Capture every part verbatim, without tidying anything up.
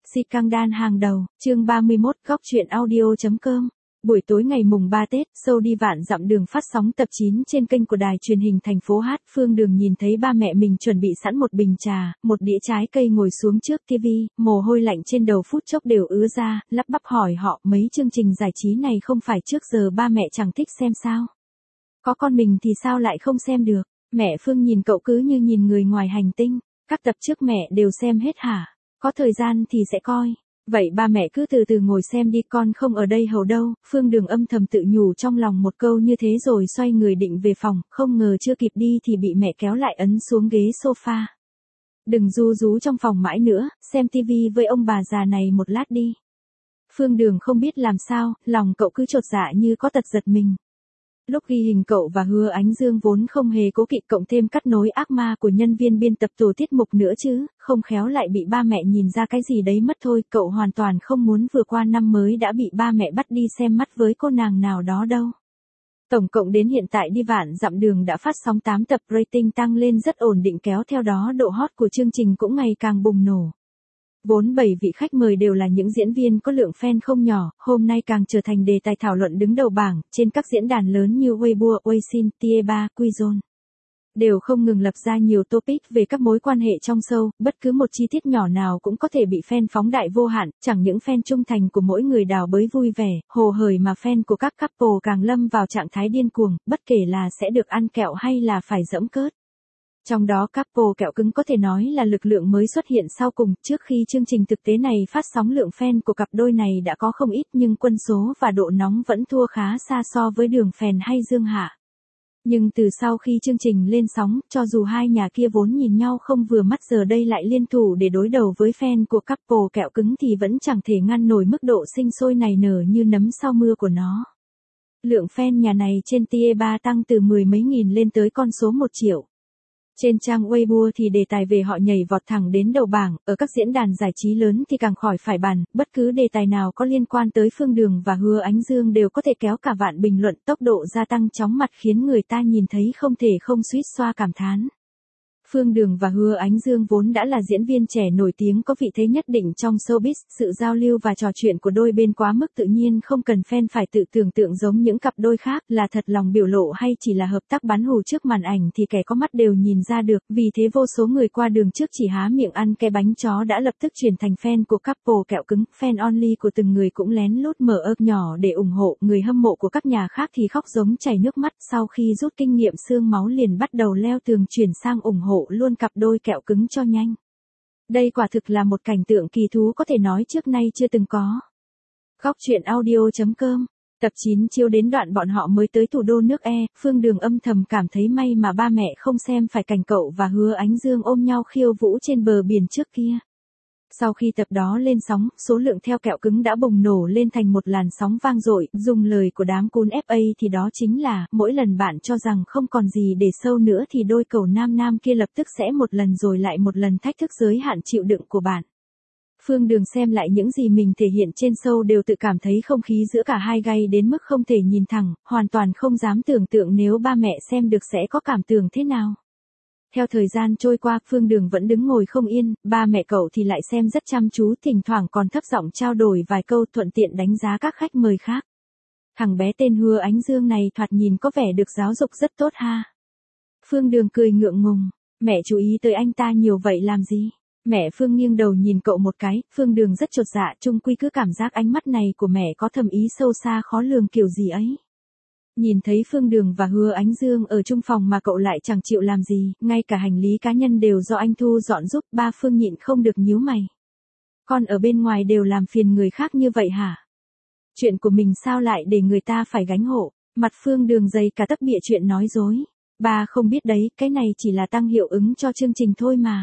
Scandal hàng đầu, chương ba mươi mốt, góc truyện audio chấm com. Buổi tối ngày mùng ba Tết, show đi vạn dặm đường phát sóng tập chín trên kênh của đài truyền hình thành phố Hát. Phương Đường nhìn thấy ba mẹ mình chuẩn bị sẵn một bình trà, một đĩa trái cây ngồi xuống trước ti vi, mồ hôi lạnh trên đầu phút chốc đều ứa ra, lắp bắp hỏi họ mấy chương trình giải trí này không phải trước giờ ba mẹ chẳng thích xem sao? Có con mình thì sao lại không xem được? Mẹ Phương nhìn cậu cứ như nhìn người ngoài hành tinh. Các tập trước mẹ đều xem hết hả? Có thời gian thì sẽ coi. Vậy ba mẹ cứ từ từ ngồi xem đi, con không ở đây hầu đâu. Phương Đường âm thầm tự nhủ trong lòng một câu như thế rồi xoay người định về phòng, không ngờ chưa kịp đi thì bị mẹ kéo lại ấn xuống ghế sofa. Đừng ru rú trong phòng mãi nữa, xem tivi với ông bà già này một lát đi. Phương Đường không biết làm sao, lòng cậu cứ chột dạ như có tật giật mình. Lúc ghi hình cậu và Hứa Ánh Dương vốn không hề cố kỵ, cộng thêm cắt nối ác ma của nhân viên biên tập tổ tiết mục nữa chứ, không khéo lại bị ba mẹ nhìn ra cái gì đấy mất thôi. Cậu hoàn toàn không muốn vừa qua năm mới đã bị ba mẹ bắt đi xem mắt với cô nàng nào đó đâu. Tổng cộng đến hiện tại đi vạn dặm đường đã phát sóng tám tập, rating tăng lên rất ổn định, kéo theo đó độ hot của chương trình cũng ngày càng bùng nổ. Vốn bảy vị khách mời đều là những diễn viên có lượng fan không nhỏ, hôm nay càng trở thành đề tài thảo luận đứng đầu bảng, trên các diễn đàn lớn như Weibo, Weixin, Tieba, Quizon. Đều không ngừng lập ra nhiều topic về các mối quan hệ trong show, bất cứ một chi tiết nhỏ nào cũng có thể bị fan phóng đại vô hạn, chẳng những fan trung thành của mỗi người đào bới vui vẻ, hồ hởi mà fan của các couple càng lâm vào trạng thái điên cuồng, bất kể là sẽ được ăn kẹo hay là phải giẫm cớt. Trong đó couple kẹo cứng có thể nói là lực lượng mới xuất hiện sau cùng. Trước khi chương trình thực tế này phát sóng, lượng fan của cặp đôi này đã có không ít, nhưng quân số và độ nóng vẫn thua khá xa so với Đường Phèn hay Dương Hạ. Nhưng từ sau khi chương trình lên sóng, cho dù hai nhà kia vốn nhìn nhau không vừa mắt giờ đây lại liên thủ để đối đầu với fan của couple kẹo cứng thì vẫn chẳng thể ngăn nổi mức độ sinh sôi nảy nở như nấm sau mưa của nó. Lượng fan nhà này trên Tieba tăng từ mười mấy nghìn lên tới con số một triệu. Trên trang Weibo thì đề tài về họ nhảy vọt thẳng đến đầu bảng, ở các diễn đàn giải trí lớn thì càng khỏi phải bàn, bất cứ đề tài nào có liên quan tới Phương Đường và Hứa Ánh Dương đều có thể kéo cả vạn bình luận, tốc độ gia tăng chóng mặt khiến người ta nhìn thấy không thể không suýt xoa cảm thán. Phương Đường và Hứa Ánh Dương vốn đã là diễn viên trẻ nổi tiếng có vị thế nhất định trong showbiz, sự giao lưu và trò chuyện của đôi bên quá mức tự nhiên không cần fan phải tự tưởng tượng giống những cặp đôi khác, là thật lòng biểu lộ hay chỉ là hợp tác bán hủ trước màn ảnh thì kẻ có mắt đều nhìn ra được, vì thế vô số người qua đường trước chỉ há miệng ăn cái bánh chó đã lập tức chuyển thành fan của couple kẹo cứng, fan only của từng người cũng lén lút mở ợp nhỏ để ủng hộ, người hâm mộ của các nhà khác thì khóc giống chảy nước mắt, sau khi rút kinh nghiệm xương máu liền bắt đầu leo tường chuyển sang ủng hộ luôn cặp đôi kẹo cứng cho nhanh. Đây quả thực là một cảnh tượng kỳ thú có thể nói trước nay chưa từng có. Góc truyện audio chấm com. Tập chín chiếu đến đoạn bọn họ mới tới thủ đô nước E, Phương Đường âm thầm cảm thấy may mà ba mẹ không xem phải cảnh cậu và Hứa Ánh Dương ôm nhau khiêu vũ trên bờ biển trước kia. Sau khi tập đó lên sóng, số lượng theo kẹo cứng đã bùng nổ lên thành một làn sóng vang dội, dùng lời của đám cún ép a thì đó chính là, mỗi lần bạn cho rằng không còn gì để show nữa thì đôi cẩu nam nam kia lập tức sẽ một lần rồi lại một lần thách thức giới hạn chịu đựng của bạn. Phương Đường xem lại những gì mình thể hiện trên show đều tự cảm thấy không khí giữa cả hai gay đến mức không thể nhìn thẳng, hoàn toàn không dám tưởng tượng nếu ba mẹ xem được sẽ có cảm tưởng thế nào. Theo thời gian trôi qua, Phương Đường vẫn đứng ngồi không yên, ba mẹ cậu thì lại xem rất chăm chú, thỉnh thoảng còn thấp giọng trao đổi vài câu thuận tiện đánh giá các khách mời khác. Thằng bé tên Hứa Ánh Dương này thoạt nhìn có vẻ được giáo dục rất tốt ha. Phương Đường cười ngượng ngùng, mẹ chú ý tới anh ta nhiều vậy làm gì? Mẹ Phương nghiêng đầu nhìn cậu một cái, Phương Đường rất chột dạ, chung quy cứ cảm giác ánh mắt này của mẹ có thầm ý sâu xa khó lường kiểu gì ấy. Nhìn thấy Phương Đường và Hứa Ánh Dương ở chung phòng mà cậu lại chẳng chịu làm gì, ngay cả hành lý cá nhân đều do anh thu dọn giúp, ba Phương nhịn không được nhíu mày. Con ở bên ngoài đều làm phiền người khác như vậy hả? Chuyện của mình sao lại để người ta phải gánh hộ? Mặt Phương Đường dày cả tấc bịa chuyện nói dối. Ba không biết đấy, cái này chỉ là tăng hiệu ứng cho chương trình thôi mà.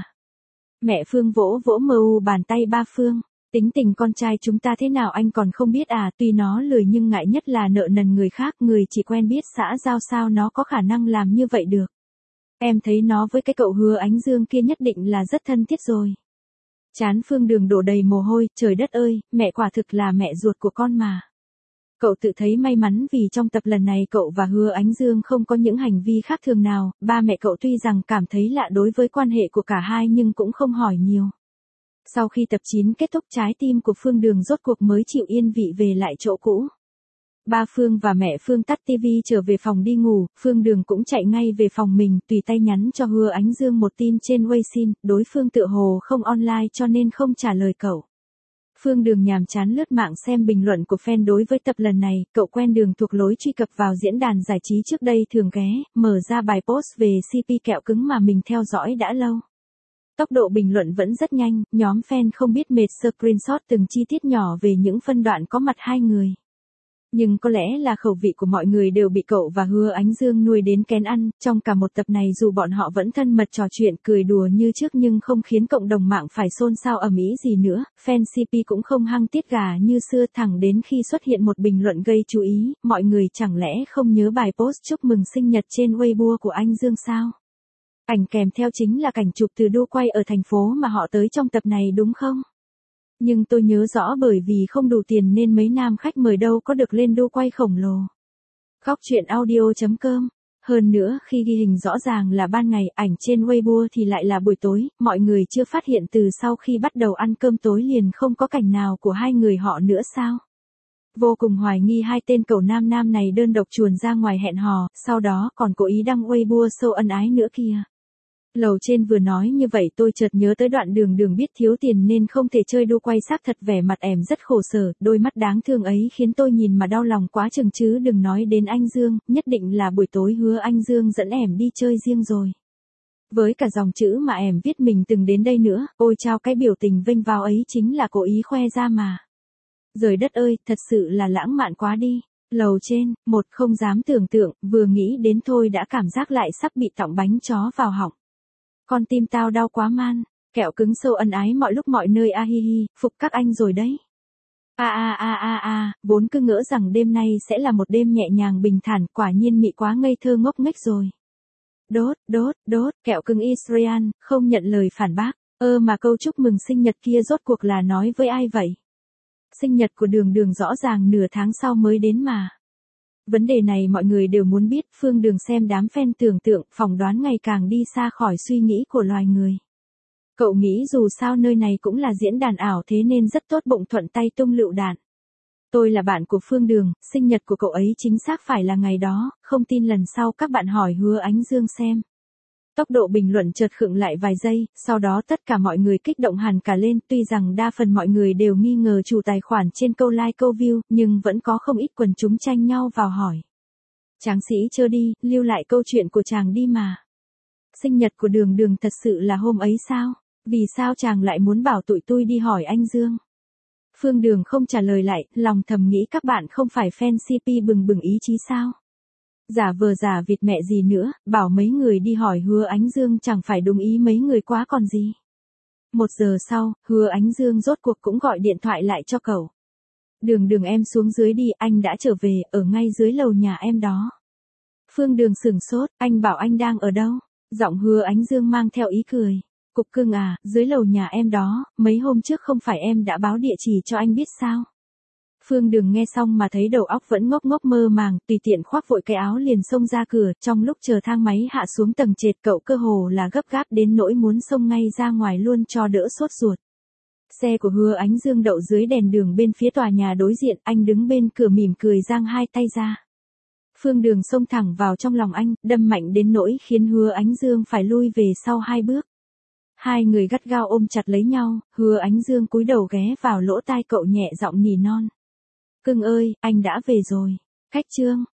Mẹ Phương vỗ vỗ mờ u bàn tay ba Phương. Tính tình con trai chúng ta thế nào anh còn không biết à, tuy nó lười nhưng ngại nhất là nợ nần người khác, người chỉ quen biết xã giao sao nó có khả năng làm như vậy được. Em thấy nó với cái cậu Hứa Ánh Dương kia nhất định là rất thân thiết rồi. Trán Phương Đường đổ đầy mồ hôi, trời đất ơi, mẹ quả thực là mẹ ruột của con mà. Cậu tự thấy may mắn vì trong tập lần này cậu và Hứa Ánh Dương không có những hành vi khác thường nào, ba mẹ cậu tuy rằng cảm thấy lạ đối với quan hệ của cả hai nhưng cũng không hỏi nhiều. Sau khi tập chín kết thúc, trái tim của Phương Đường rốt cuộc mới chịu yên vị về lại chỗ cũ. Ba Phương và mẹ Phương tắt tivi trở về phòng đi ngủ, Phương Đường cũng chạy ngay về phòng mình, tùy tay nhắn cho Hứa Ánh Dương một tin trên Weixin, đối phương tựa hồ không online cho nên không trả lời cậu. Phương Đường nhàm chán lướt mạng xem bình luận của fan đối với tập lần này, cậu quen đường thuộc lối truy cập vào diễn đàn giải trí trước đây thường ghé, mở ra bài post về xê pê kẹo cứng mà mình theo dõi đã lâu. Tốc độ bình luận vẫn rất nhanh, nhóm fan không biết mệt screenshot từng chi tiết nhỏ về những phân đoạn có mặt hai người. Nhưng có lẽ là khẩu vị của mọi người đều bị cậu và Hứa Ánh Dương nuôi đến kén ăn, trong cả một tập này dù bọn họ vẫn thân mật trò chuyện cười đùa như trước nhưng không khiến cộng đồng mạng phải xôn xao ầm ĩ gì nữa, fan xê pê cũng không hăng tiết gà như xưa, thẳng đến khi xuất hiện một bình luận gây chú ý, mọi người chẳng lẽ không nhớ bài post chúc mừng sinh nhật trên Weibo của anh Dương sao? Ảnh kèm theo chính là cảnh chụp từ đua quay ở thành phố mà họ tới trong tập này đúng không? Nhưng tôi nhớ rõ bởi vì không đủ tiền nên mấy nam khách mời đâu có được lên đua quay khổng lồ. Góc truyện audio chấm com. Hơn nữa khi ghi hình rõ ràng là ban ngày, ảnh trên Weibo thì lại là buổi tối, mọi người chưa phát hiện từ sau khi bắt đầu ăn cơm tối liền không có cảnh nào của hai người họ nữa sao? Vô cùng hoài nghi hai tên cẩu nam nam này đơn độc chuồn ra ngoài hẹn hò, sau đó còn cố ý đăng Weibo show ân ái nữa kìa. Lầu trên vừa nói như vậy tôi chợt nhớ tới đoạn Đường Đường biết thiếu tiền nên không thể chơi đua quay, xác thật vẻ mặt em rất khổ sở, đôi mắt đáng thương ấy khiến tôi nhìn mà đau lòng quá chừng, chứ đừng nói đến anh Dương, nhất định là buổi tối Hứa Anh Dương dẫn em đi chơi riêng rồi. Với cả dòng chữ mà em viết mình từng đến đây nữa, ôi chao, cái biểu tình vênh váo ấy chính là cố ý khoe ra mà. Trời đất ơi, thật sự là lãng mạn quá đi. Lầu trên, một không dám tưởng tượng, vừa nghĩ đến thôi đã cảm giác lại sắp bị tọng bánh chó vào họng. Con tim tao đau quá man, kẹo cứng sâu ân ái mọi lúc mọi nơi, a hi hi, phục các anh rồi đấy. A a a a a, vốn cứ ngỡ rằng đêm nay sẽ là một đêm nhẹ nhàng bình thản, quả nhiên mị quá ngây thơ ngốc nghếch rồi. Đốt, đốt, đốt, kẹo cứng Israel, không nhận lời phản bác, ơ mà câu chúc mừng sinh nhật kia rốt cuộc là nói với ai vậy? Sinh nhật của Đường Đường rõ ràng nửa tháng sau mới đến mà. Vấn đề này mọi người đều muốn biết, Phương Đường xem đám fan tưởng tượng, phỏng đoán ngày càng đi xa khỏi suy nghĩ của loài người. Cậu nghĩ dù sao nơi này cũng là diễn đàn ảo thế nên rất tốt bụng thuận tay tung lựu đạn. Tôi là bạn của Phương Đường, sinh nhật của cậu ấy chính xác phải là ngày đó, không tin lần sau các bạn hỏi Hứa Ánh Dương xem. Tốc độ bình luận chợt khựng lại vài giây, sau đó tất cả mọi người kích động hẳn cả lên, tuy rằng đa phần mọi người đều nghi ngờ chủ tài khoản trên câu like câu view, nhưng vẫn có không ít quần chúng tranh nhau vào hỏi. Tráng sĩ chớ đi, lưu lại câu chuyện của chàng đi mà. Sinh nhật của Đường Đường thật sự là hôm ấy sao? Vì sao chàng lại muốn bảo tụi tôi đi hỏi anh Dương? Phương Đường không trả lời lại, lòng thầm nghĩ các bạn không phải fan xê pê bừng bừng ý chí sao? Giả vờ giả vịt mẹ gì nữa, bảo mấy người đi hỏi Hứa Ánh Dương chẳng phải đồng ý mấy người quá còn gì. Một giờ sau, Hứa Ánh Dương rốt cuộc cũng gọi điện thoại lại cho cậu. Đường Đường em xuống dưới đi, anh đã trở về, ở ngay dưới lầu nhà em đó. Phương Đường sửng sốt, anh bảo anh đang ở đâu? Giọng Hứa Ánh Dương mang theo ý cười. Cục cưng à, dưới lầu nhà em đó, mấy hôm trước không phải em đã báo địa chỉ cho anh biết sao? Phương Đường nghe xong mà thấy đầu óc vẫn ngốc ngốc mơ màng, tùy tiện khoác vội cái áo liền xông ra cửa, trong lúc chờ thang máy hạ xuống tầng trệt cậu cơ hồ là gấp gáp đến nỗi muốn xông ngay ra ngoài luôn cho đỡ sốt ruột. Xe của Hứa Ánh Dương đậu dưới đèn đường bên phía tòa nhà đối diện, anh đứng bên cửa mỉm cười giang hai tay ra. Phương Đường xông thẳng vào trong lòng anh, đâm mạnh đến nỗi khiến Hứa Ánh Dương phải lui về sau hai bước. Hai người gắt gao ôm chặt lấy nhau, Hứa Ánh Dương cúi đầu ghé vào lỗ tai cậu nhẹ giọng nỉ non. Cưng ơi, anh đã về rồi. Cách chương.